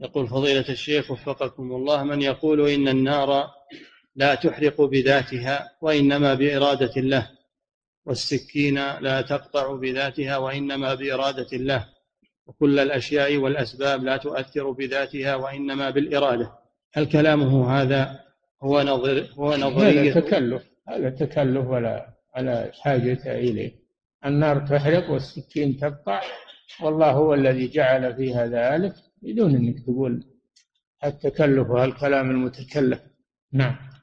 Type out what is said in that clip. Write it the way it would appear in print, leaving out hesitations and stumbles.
يقول فضيلة الشيخ وفقكم الله: من يقول إن النار لا تحرق بذاتها وإنما بإرادة الله، والسكين لا تقطع بذاتها وإنما بإرادة الله، وكل الأشياء والأسباب لا تؤثر بذاتها وإنما بالإرادة، هل كلامه هذا هو نظرية؟ هذا تكلف ولا حاجة إليه. النار تحرق والسكين تقطع، والله هو الذي جعل فيها ذلك، بدون أنك تقول التكلف وهالكلام المتكلف. نعم.